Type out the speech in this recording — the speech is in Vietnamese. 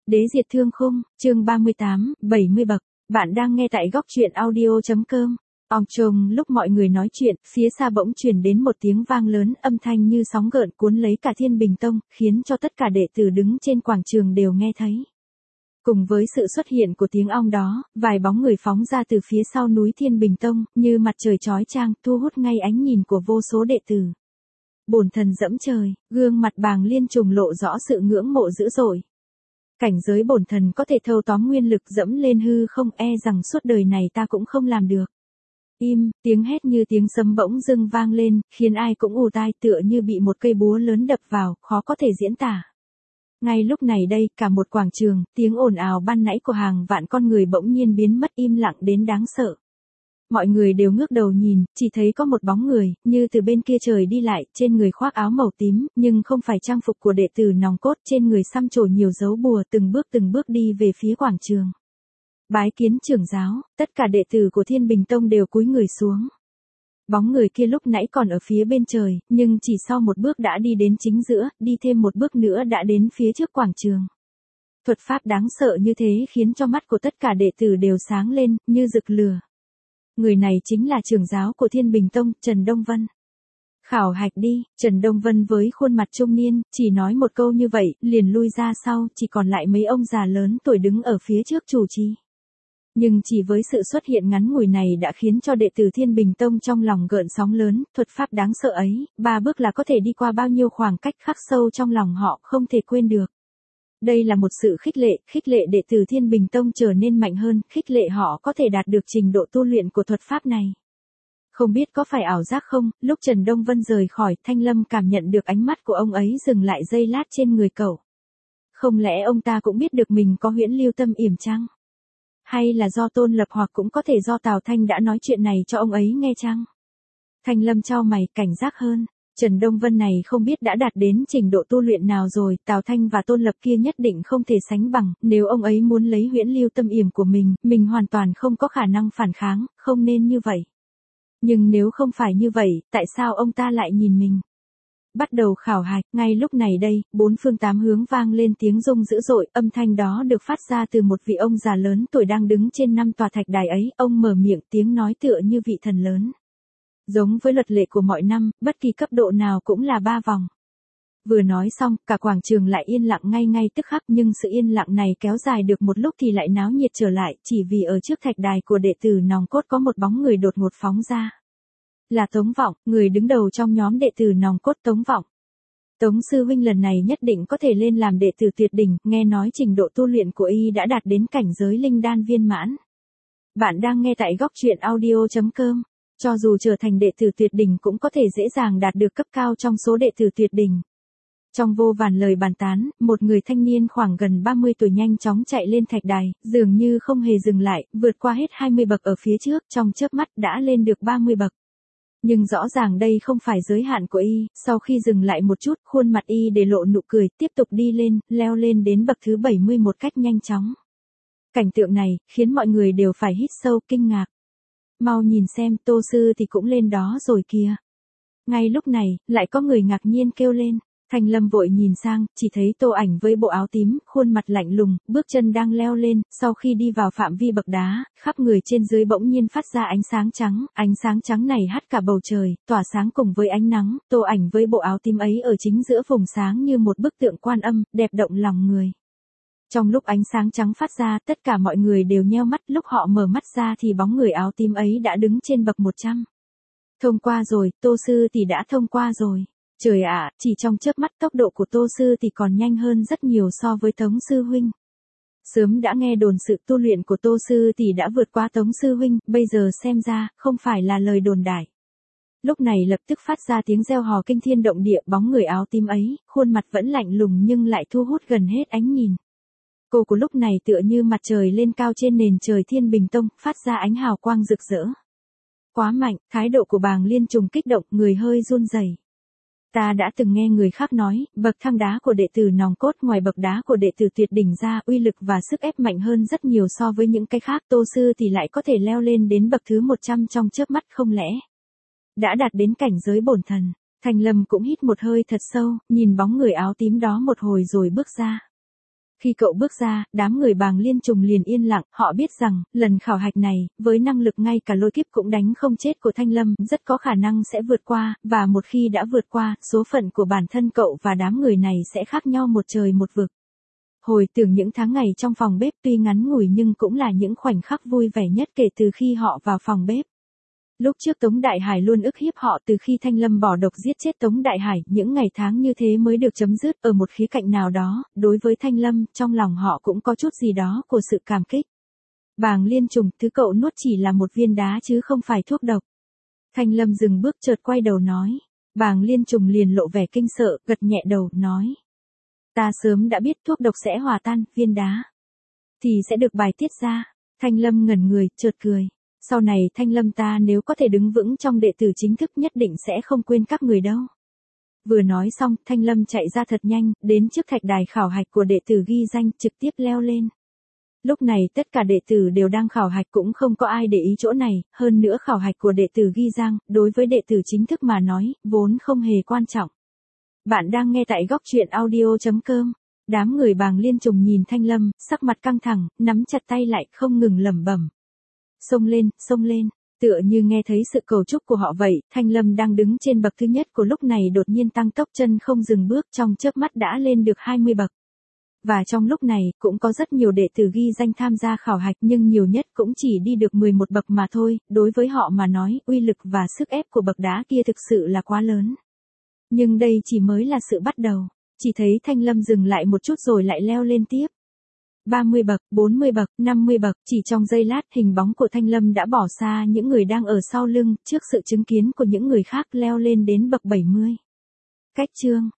Đế diệt thương khung, chương 38, 70 bậc. Bạn đang nghe tại góc truyện audio.com. Ong trông lúc mọi người nói chuyện, phía xa bỗng truyền đến một tiếng vang lớn, âm thanh như sóng gợn cuốn lấy cả Thiên Bình Tông, khiến cho tất cả đệ tử đứng trên quảng trường đều nghe thấy. Cùng với sự xuất hiện của tiếng ong đó, vài bóng người phóng ra từ phía sau núi Thiên Bình Tông, như mặt trời chói chang, thu hút ngay ánh nhìn của vô số đệ tử. Bổn thần dẫm trời, gương mặt Bàng Liên trùng lộ rõ sự ngưỡng mộ dữ dội. Cảnh giới bổn thần có thể thâu tóm nguyên lực dẫm lên hư không, e rằng suốt đời này ta cũng không làm được. Im, tiếng hét như tiếng sấm bỗng dưng vang lên, khiến ai cũng ù tai, tựa như bị một cây búa lớn đập vào, khó có thể diễn tả. Ngay lúc này đây, cả một quảng trường, tiếng ồn ào ban nãy của hàng vạn con người bỗng nhiên biến mất im lặng đến đáng sợ. Mọi người đều ngước đầu nhìn, chỉ thấy có một bóng người, như từ bên kia trời đi lại, trên người khoác áo màu tím, nhưng không phải trang phục của đệ tử nòng cốt, trên người xăm trổ nhiều dấu bùa, từng bước đi về phía quảng trường. Bái kiến trưởng giáo, tất cả đệ tử của Thiên Bình Tông đều cúi người xuống. Bóng người kia lúc nãy còn ở phía bên trời, nhưng chỉ sau một bước đã đi đến chính giữa, đi thêm một bước nữa đã đến phía trước quảng trường. Thuật pháp đáng sợ như thế khiến cho mắt của tất cả đệ tử đều sáng lên, như rực lửa. Người này chính là trưởng giáo của Thiên Bình Tông, Trần Đông Vân. Khảo hạch đi, Trần Đông Vân với khuôn mặt trung niên, chỉ nói một câu như vậy, liền lui ra sau, chỉ còn lại mấy ông già lớn tuổi đứng ở phía trước chủ trì. Nhưng chỉ với sự xuất hiện ngắn ngủi này đã khiến cho đệ tử Thiên Bình Tông trong lòng gợn sóng lớn, thuật pháp đáng sợ ấy, 3 bước là có thể đi qua bao nhiêu khoảng cách khắc sâu trong lòng họ, không thể quên được. Đây là một sự khích lệ đệ tử Thiên Bình Tông trở nên mạnh hơn, khích lệ họ có thể đạt được trình độ tu luyện của thuật pháp này. Không biết có phải ảo giác không, lúc Trần Đông Vân rời khỏi, Thanh Lâm cảm nhận được ánh mắt của ông ấy dừng lại giây lát trên người cậu. Không lẽ ông ta cũng biết được mình có huyễn lưu tâm yểm chăng? Hay là do Tôn Lập hoặc cũng có thể do Tào Thanh đã nói chuyện này cho ông ấy nghe chăng? Thanh Lâm chau mày, cảnh giác hơn. Trần Đông Vân này không biết đã đạt đến trình độ tu luyện nào rồi, Tào Thanh và Tôn Lập kia nhất định không thể sánh bằng, nếu ông ấy muốn lấy huyễn lưu tâm yểm của mình hoàn toàn không có khả năng phản kháng, không nên như vậy. Nhưng nếu không phải như vậy, tại sao ông ta lại nhìn mình? Bắt đầu khảo hạch, ngay lúc này đây, 4 phương 8 hướng vang lên tiếng rung dữ dội, âm thanh đó được phát ra từ một vị ông già lớn tuổi đang đứng trên 5 tòa thạch đài ấy, ông mở miệng tiếng nói tựa như vị thần lớn. Giống với luật lệ của mọi năm, bất kỳ cấp độ nào cũng là 3 vòng. Vừa nói xong, cả quảng trường lại yên lặng ngay tức khắc, nhưng sự yên lặng này kéo dài được một lúc thì lại náo nhiệt trở lại, chỉ vì ở trước thạch đài của đệ tử nòng cốt có một bóng người đột ngột phóng ra. Là Tống Vọng, người đứng đầu trong nhóm đệ tử nòng cốt Tống Vọng. Tống sư huynh lần này nhất định có thể lên làm đệ tử tuyệt đỉnh, nghe nói trình độ tu luyện của y đã đạt đến cảnh giới linh đan viên mãn. Bạn đang nghe tại góc truyện audio.com. Cho dù trở thành đệ tử tuyệt đỉnh cũng có thể dễ dàng đạt được cấp cao trong số đệ tử tuyệt đỉnh. Trong vô vàn lời bàn tán, một người thanh niên khoảng gần 30 tuổi nhanh chóng chạy lên thạch đài, dường như không hề dừng lại, vượt qua hết 20 bậc ở phía trước, trong chớp mắt đã lên được 30 bậc. Nhưng rõ ràng đây không phải giới hạn của y, sau khi dừng lại một chút, khuôn mặt y để lộ nụ cười, tiếp tục đi lên, leo lên đến bậc thứ 70 một cách nhanh chóng. Cảnh tượng này, khiến mọi người đều phải hít sâu kinh ngạc. Mau nhìn xem, Tô sư thì cũng lên đó rồi kìa. Ngay lúc này, lại có người ngạc nhiên kêu lên. Thanh Lâm vội nhìn sang, chỉ thấy Tô Ảnh với bộ áo tím, khuôn mặt lạnh lùng, bước chân đang leo lên, sau khi đi vào phạm vi bậc đá, khắp người trên dưới bỗng nhiên phát ra ánh sáng trắng này hắt cả bầu trời, tỏa sáng cùng với ánh nắng, Tô Ảnh với bộ áo tím ấy ở chính giữa vùng sáng như một bức tượng Quan Âm, đẹp động lòng người. Trong lúc ánh sáng trắng phát ra, tất cả mọi người đều nheo mắt, lúc họ mở mắt ra thì bóng người áo tím ấy đã đứng trên bậc 100. Thông qua rồi, Tô sư tỷ đã thông qua rồi. Trời ạ, chỉ trong chớp mắt tốc độ của Tô sư tỷ còn nhanh hơn rất nhiều so với Tống sư huynh. Sớm đã nghe đồn sự tu luyện của Tô sư tỷ đã vượt qua Tống sư huynh, bây giờ xem ra, không phải là lời đồn đại. Lúc này lập tức phát ra tiếng reo hò kinh thiên động địa, bóng người áo tím ấy, khuôn mặt vẫn lạnh lùng nhưng lại thu hút gần hết ánh nhìn. Cô của lúc này tựa như mặt trời lên cao trên nền trời Thiên Bình Tông, phát ra ánh hào quang rực rỡ. Quá mạnh, thái độ của Bàng Liên trùng kích động, người hơi run rẩy. Ta đã từng nghe người khác nói, bậc thang đá của đệ tử nòng cốt ngoài bậc đá của đệ tử tuyệt đỉnh ra, uy lực và sức ép mạnh hơn rất nhiều so với những cái khác, Tô sư thì lại có thể leo lên đến bậc thứ 100 trong chớp mắt không lẽ? Đã đạt đến cảnh giới bổn thần. Thanh Lâm cũng hít một hơi thật sâu, nhìn bóng người áo tím đó một hồi rồi bước ra. Khi cậu bước ra, đám người Bàng Liên Trùng liền yên lặng, họ biết rằng, lần khảo hạch này, với năng lực ngay cả lôi kiếp cũng đánh không chết của Thanh Lâm, rất có khả năng sẽ vượt qua, và một khi đã vượt qua, số phận của bản thân cậu và đám người này sẽ khác nhau một trời một vực. Hồi tưởng những tháng ngày trong phòng bếp tuy ngắn ngủi nhưng cũng là những khoảnh khắc vui vẻ nhất kể từ khi họ vào phòng bếp. Lúc trước Tống Đại Hải luôn ức hiếp họ từ khi Thanh Lâm bỏ độc giết chết Tống Đại Hải, những ngày tháng như thế mới được chấm dứt. Ở một khía cạnh nào đó, đối với Thanh Lâm, trong lòng họ cũng có chút gì đó của sự cảm kích. Bàng Liên Trùng, thứ cậu nuốt chỉ là một viên đá chứ không phải thuốc độc. Thanh Lâm dừng bước chợt quay đầu nói. Bàng Liên Trùng liền lộ vẻ kinh sợ, gật nhẹ đầu, nói. Ta sớm đã biết thuốc độc sẽ hòa tan, viên đá thì sẽ được bài tiết ra. Thanh Lâm ngẩn người, chợt cười. Sau này Thanh Lâm ta nếu có thể đứng vững trong đệ tử chính thức nhất định sẽ không quên các người đâu. Vừa nói xong, Thanh Lâm chạy ra thật nhanh, đến trước thạch đài khảo hạch của đệ tử ghi danh, trực tiếp leo lên. Lúc này tất cả đệ tử đều đang khảo hạch cũng không có ai để ý chỗ này, hơn nữa khảo hạch của đệ tử ghi danh, đối với đệ tử chính thức mà nói, vốn không hề quan trọng. Bạn đang nghe tại góc truyện audio.com. Đám người Bàng Liên Trùng nhìn Thanh Lâm, sắc mặt căng thẳng, nắm chặt tay lại, không ngừng lẩm bẩm. Xông lên, tựa như nghe thấy sự cầu chúc của họ vậy, Thanh Lâm đang đứng trên bậc thứ nhất của lúc này đột nhiên tăng tốc chân không dừng bước, trong chớp mắt đã lên được 20 bậc. Và trong lúc này, cũng có rất nhiều đệ tử ghi danh tham gia khảo hạch nhưng nhiều nhất cũng chỉ đi được 11 bậc mà thôi, đối với họ mà nói, uy lực và sức ép của bậc đá kia thực sự là quá lớn. Nhưng đây chỉ mới là sự bắt đầu, chỉ thấy Thanh Lâm dừng lại một chút rồi lại leo lên tiếp. 30 bậc, 40 bậc, 50 bậc, chỉ trong giây lát hình bóng của Thanh Lâm đã bỏ xa những người đang ở sau lưng, trước sự chứng kiến của những người khác leo lên đến bậc 70. Cách chương